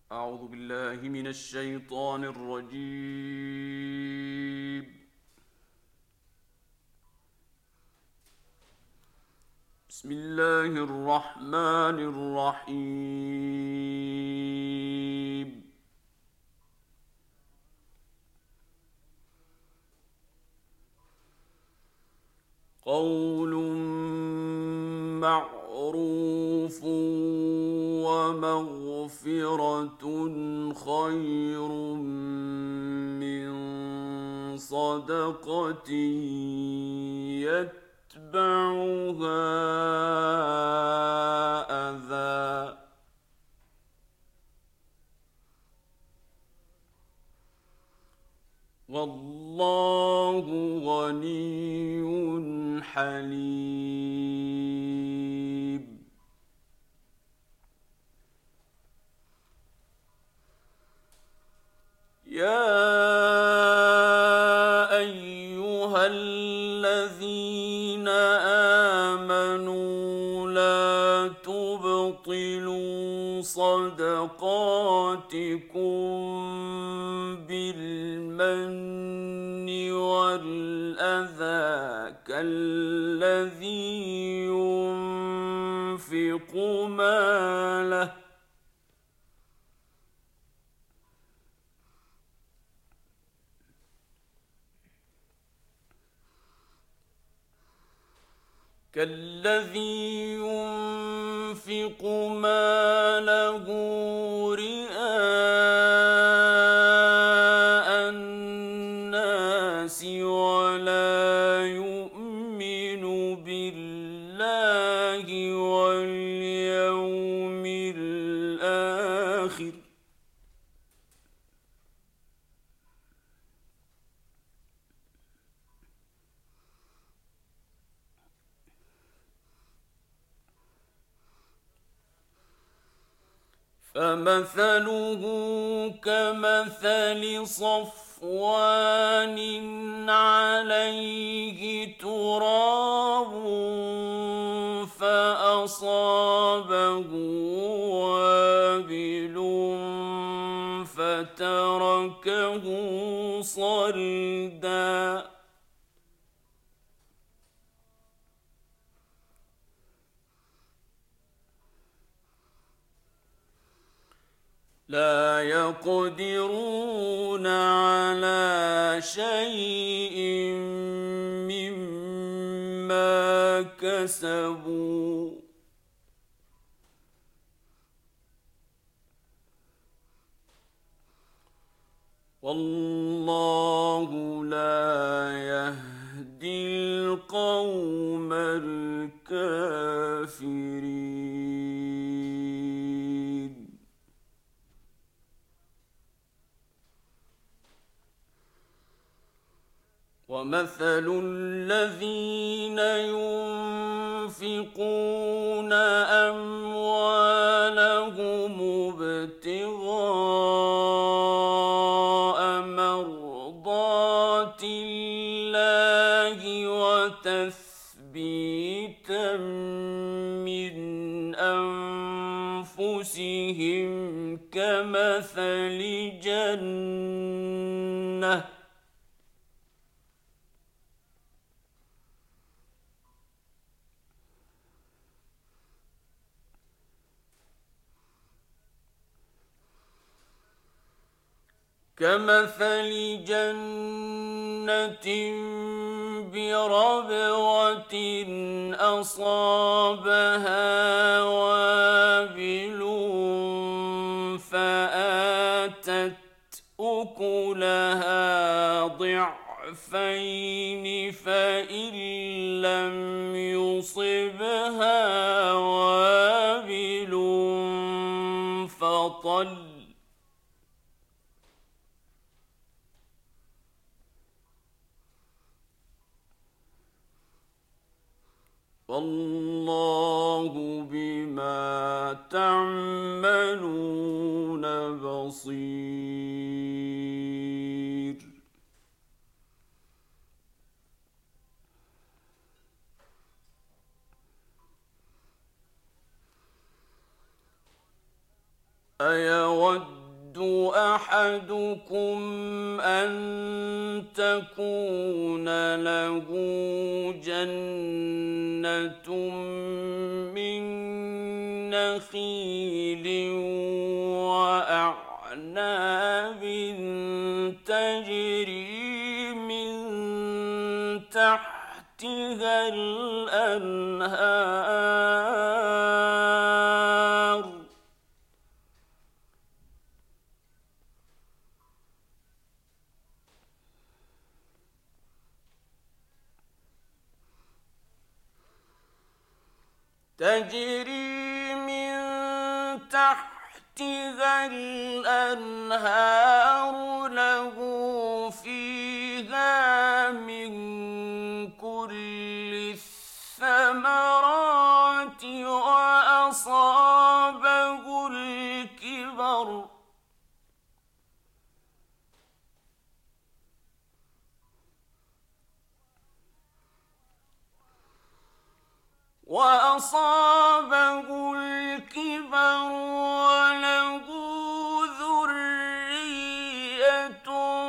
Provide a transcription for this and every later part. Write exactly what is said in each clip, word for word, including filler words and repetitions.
أعوذ بالله من الشيطان الرجيم. بسم الله الرحمن الرحيم. قول معروف ومغفرة خير من صدقة يتبعها أذى. والله غني حليم. يا أيها الذين آمنوا لا تبطلوا صدقاتكم بالمن والأذى كالذي ينفق ماله كالذي ينفق ماله رئاء الناس ولا يؤمن بالله واليوم الآخر فمثله كمثل صفوان عليه تراب فأصابه وابل فتركه صلدا. لا يقدرون على شيء مما كسبوا والله لا يهدي القوم الكافرين. ومثل الذين ينفقون أموالهم ابتغاء مرضات الله وتثبيتا من أنفسهم كمثل جنة كمثل جنة بربوة أصابها وابل فآتت أكلها ضعفين فإن لم يصبها وابل فطل والله بما تعملون بصير. أيود أحدكم أن تكون له جنة من نخيل وأعناب تجري من تحتها الأنهار تجري من تحتها الأنهار له فيها من كل الثمرات وأصابه الكبر وأصابه الكبر وله ذرية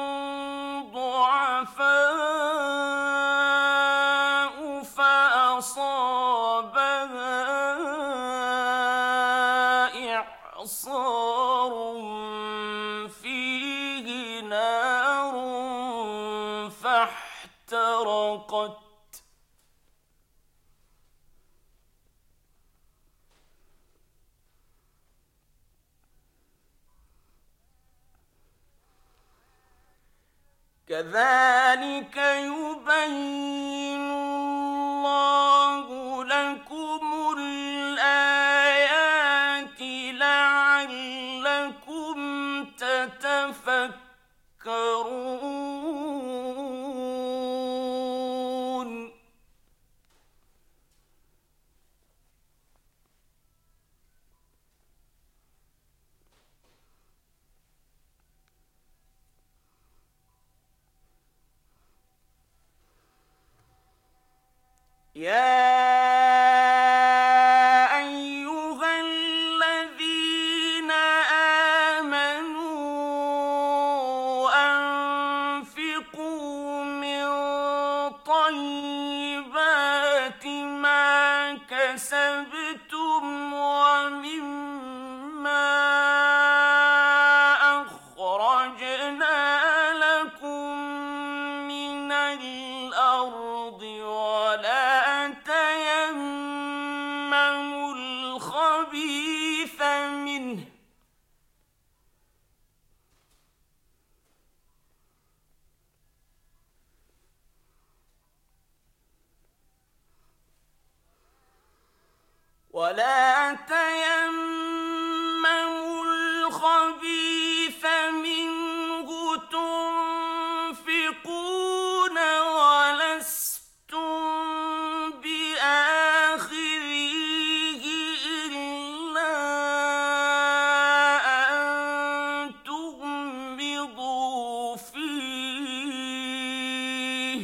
ضعفاء فأصابها إعصار فيه نار فاحترقت كذلك يبين الله لكم الآيات لعلكم تتفكرون يا أيها الذين آمنوا أنفقوا من طيبات ما كسبتم ومما أخرجنا لكم من الأرض ولا تيمموا الخبيث منه ولا تيمموا الخبيث منه تنفقون ولستم بآخذيه إلا أن تغمضوا فيه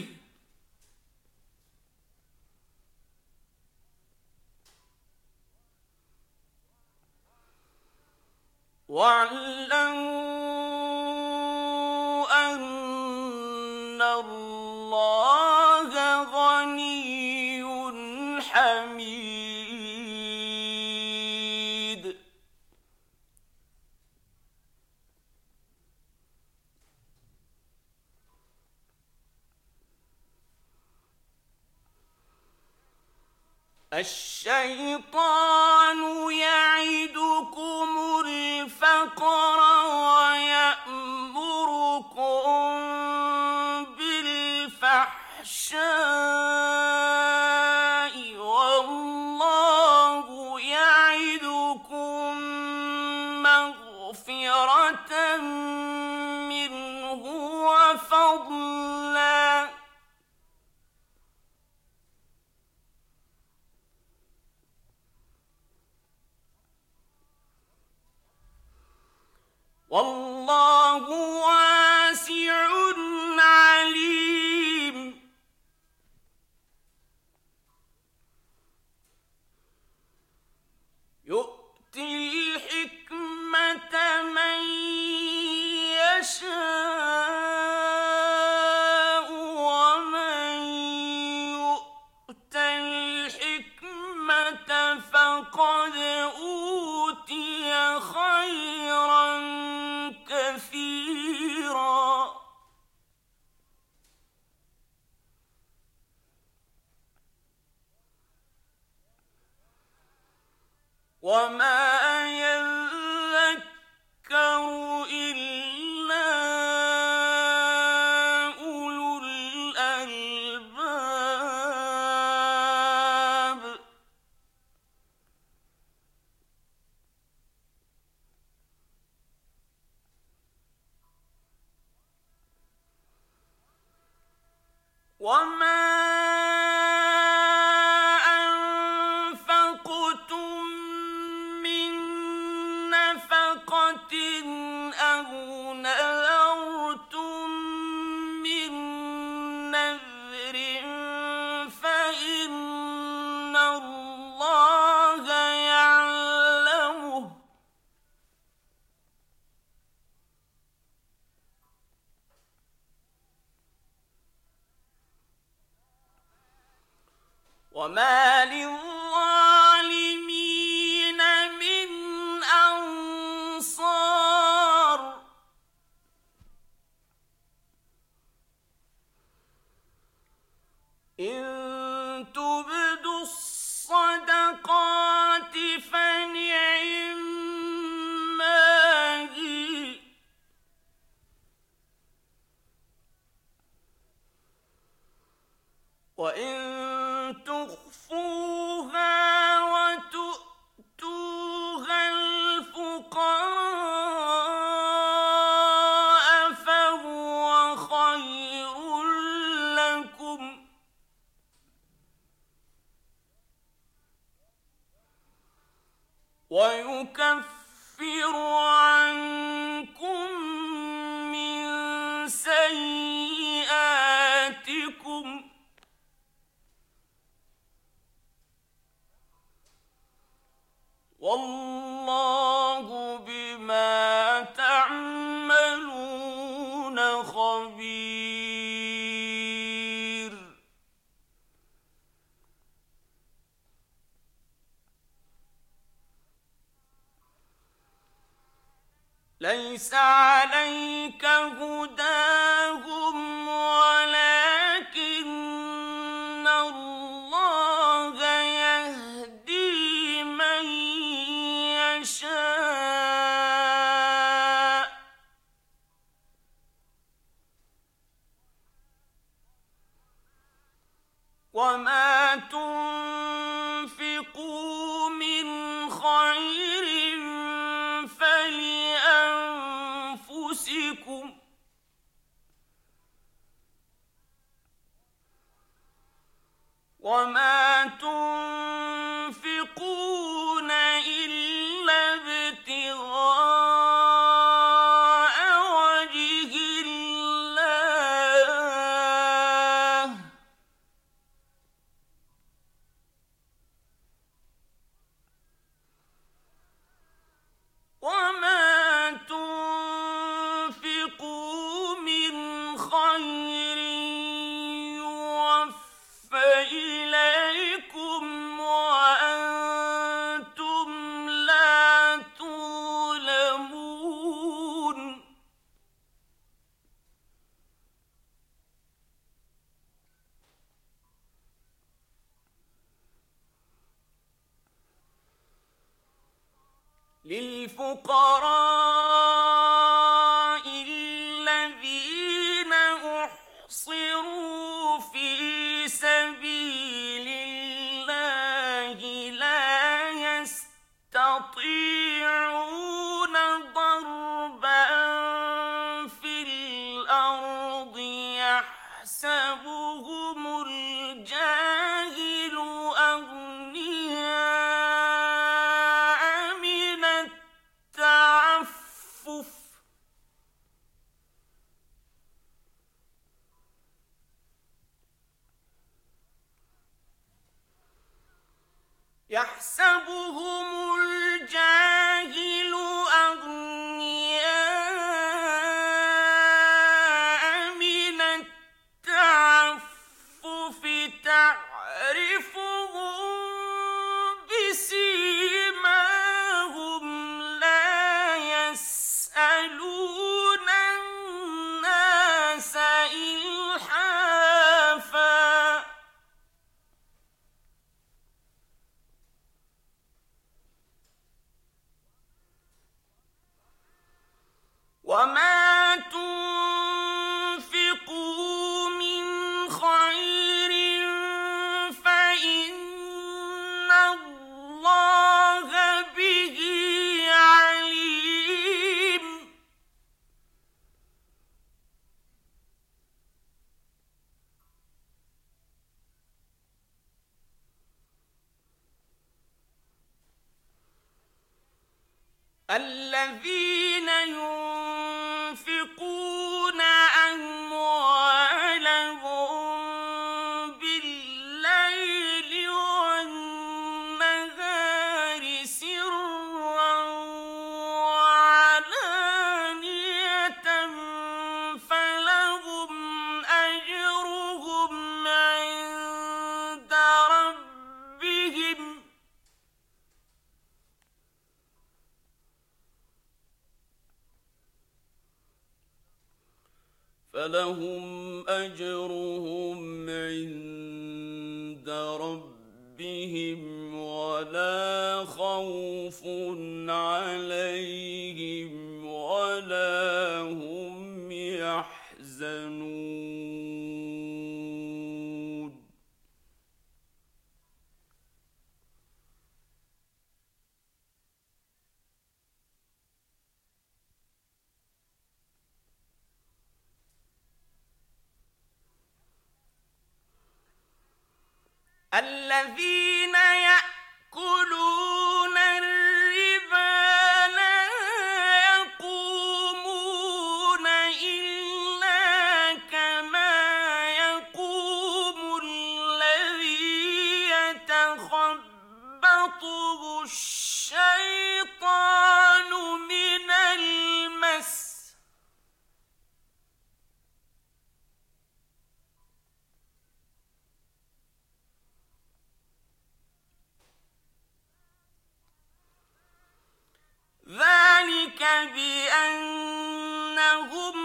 واعلموا أن الله غني حميد الشيطان يعدكم الفقر ويأمركم بالفحشاء والله يعدكم مغفرة منه وفضلا وما للظالمين من أنصار إن تبدوا الصدقات فنعما هي وإن تخفوها وتؤتوها الفقراء فهو خير لكم ويكفر عنكم من سيئاتكم والله بما تعملون خبير. ليس عليك هداهم ولكن الله يهدي من يشاء وما تنفقوا من خير فلأنفسكم وما تنفقون إلا ابتغاء وجه الله وما تنفقوا من خير يوفى إليكم وأنتم لا تظلمون. للفقراء الذين أحصروا في سبيل الله لا يستطيعون ضربا في الأرض يحسبهم الجاهل أغنياء من التعفف يحسبهم الجاهل أغنياء من التعفف تعرفهم بسيماهم لا يسألون الناس إلحافا الذين ينفقون أموالهم بالليل والنهار سرا وعلانية فلهم أجرهم عند ربهم فلهم أجرهم عند ربهم ولا خوف عليهم ولا هم يحزنون الذين يأكلون الربا لا يقومون إلا كما يقوم الذي يتخبطه الشيطان من المس ذلك بأنهم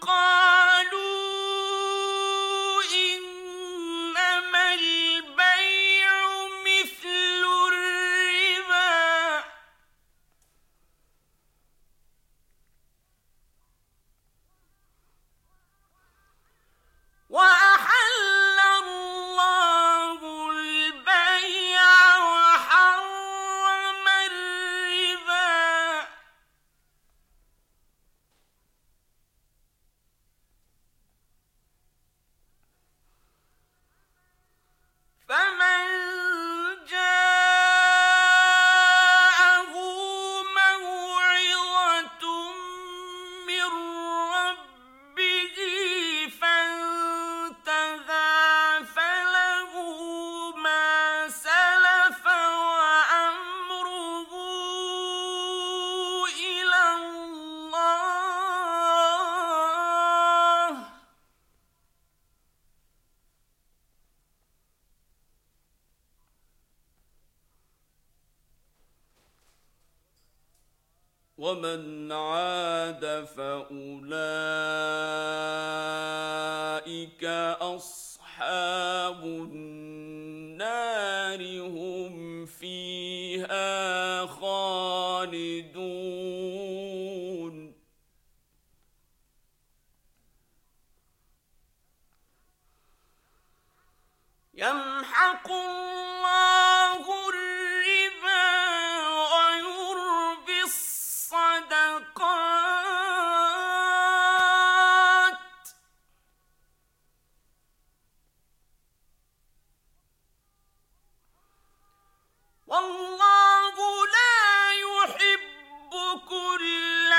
قالوا إنما البيع مثل الربا وأحل الله البيع وحرم الربا فمن جاءه موعظة من ربه فانتهى فله ما سلف وأمره إلى الله ومن عاد فأولئك أصحاب النار هم فيها خالدون يمحق الله الربا ويربي الصدقات والله لا يحب كل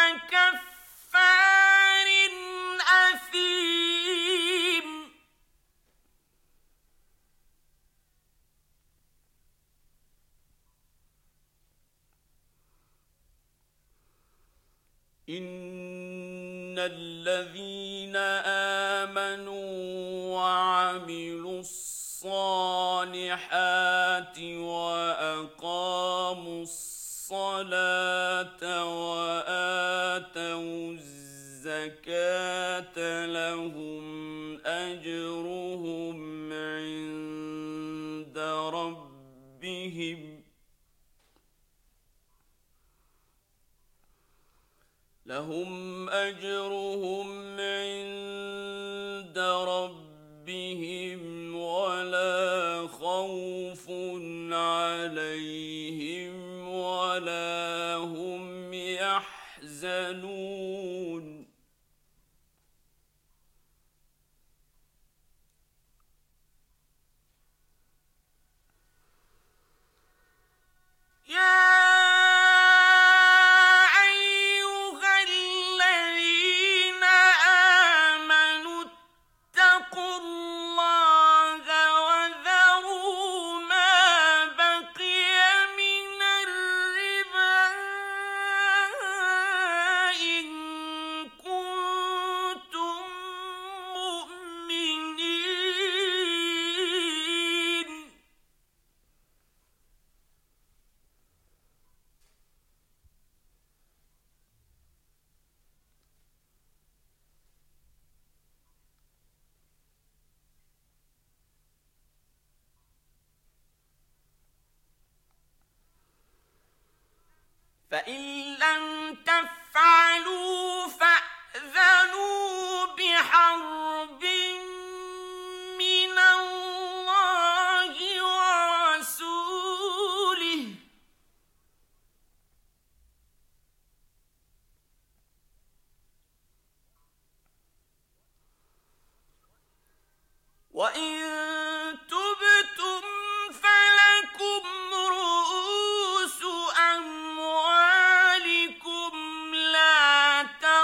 كفار أثيم إن الذين آمنوا وعملوا الصالحات وأقاموا الصلاة وآتوا الزكاة لهم أجرهم عند ربهم لهم أجرهم عند ربهم ولا خوف عليهم ولا هم يحزنون يا فإن لم تفعلوا فأذنوا بحرب من الله ورسوله وإن تبتم فلكم رؤوس أموالكم لا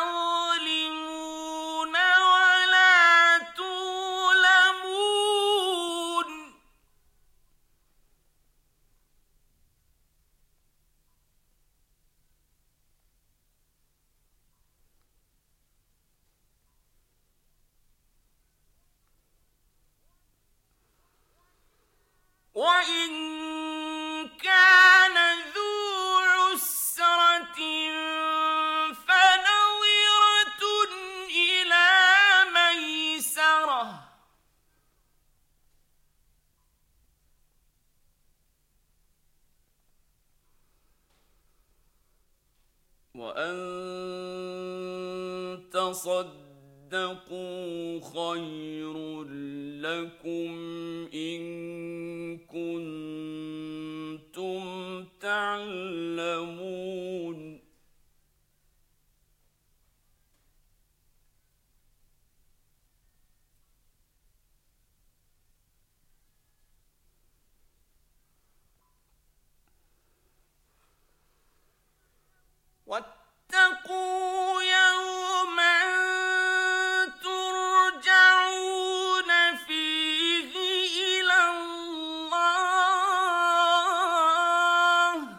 تظلمون ولا تظلمون وإن كان ذو عسرة فنظرة إلى ميسرة وأن تصدقوا خير لكم إن كنتم تعلمون واتقوا يوما ترجعون فيه إلى الله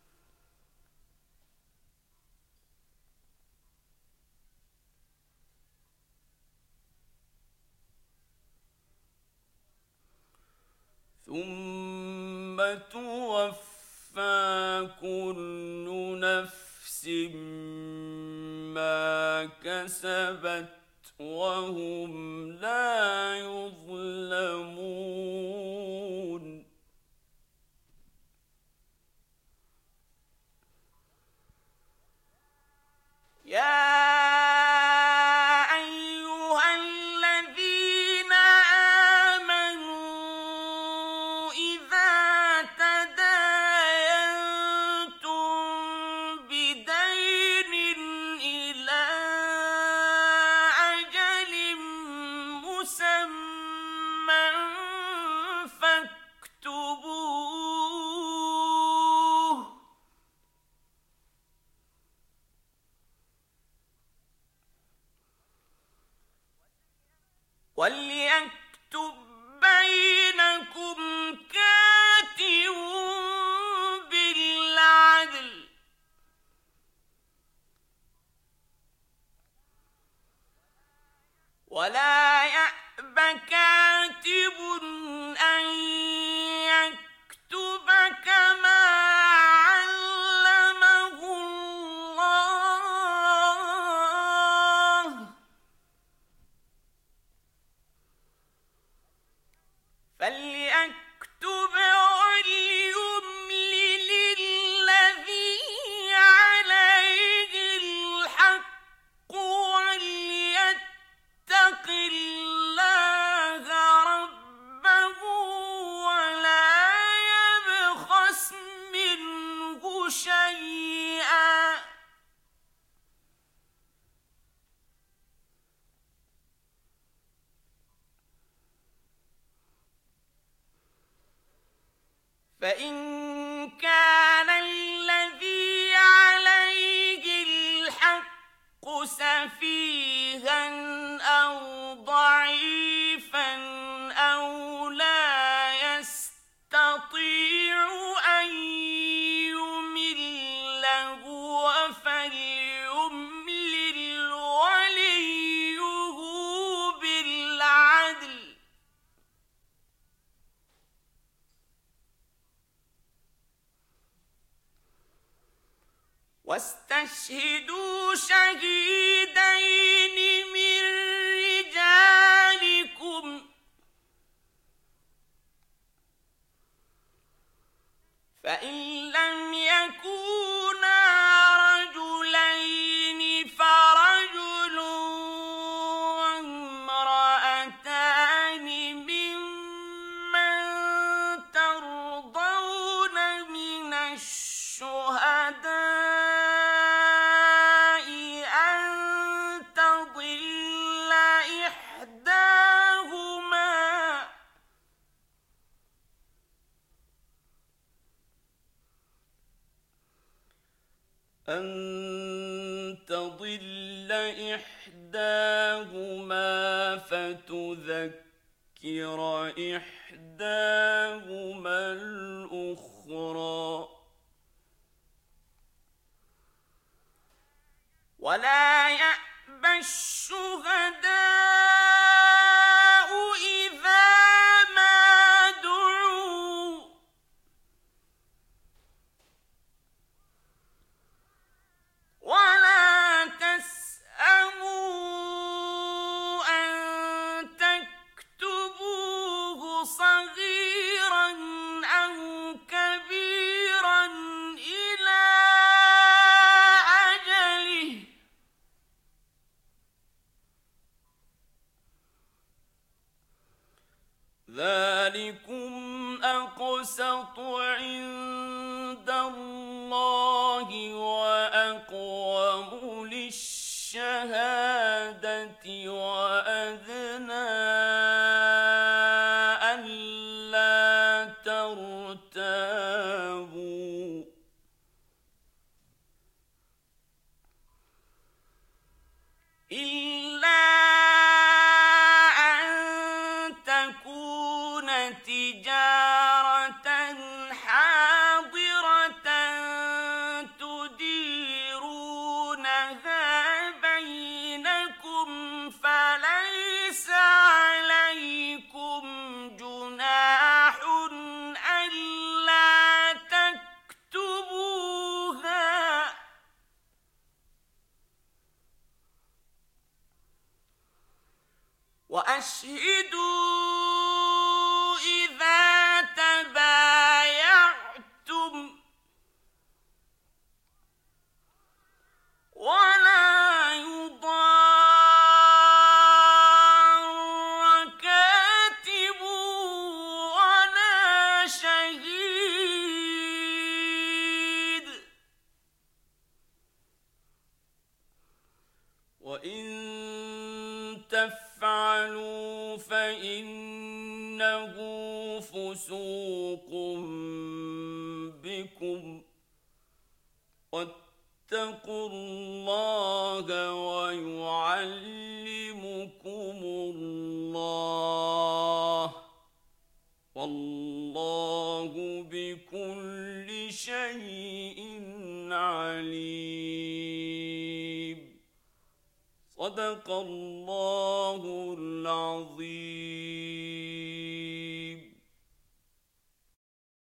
ثم توفى كل نفس ما كسبت وهم لا يظلمون يا أيها الذين آمنوا إذا تداينتم بدين إلى أجل مسمى فاكتبوه وليكتب بينكم كاتب بالعدل ولا يأب كاتب أن يكتب كما علمه الله فليكتب وليملل الذي عليه الحق وليتق الله ربه ولا يبخس منه شيئا فإن كان الذي عليه الحق سفيها أو ضعيفا أو لا يستطيع أن يمل هو فليملل وليه بالعدل واستشهدوا شهيدين من رجالكم فإن لم يكونا أن تضل إحداهما فتذكر إحداهما الأخرى ولا يأبى الشهداء إذا ما دعوا ولا تسأموا أن تكتبوه صغيرا أو كبيرا إلى أجله ذلكم أقسط عند الله وأقوم للشهادة وأدنى ألا ترتابوا إلا أن تكون تجارة حاضرة تديرونها بينكم فليس عليكم جناح ألا تكتبوها وأشهدوا إذا تبايعتم ولا يضار كاتب ولا شهيد وإن تفعلوا فإنه فسوق بكم واتقوا الله ويعلمكم الله والله بكل شيء عليم صدق الله العظيم.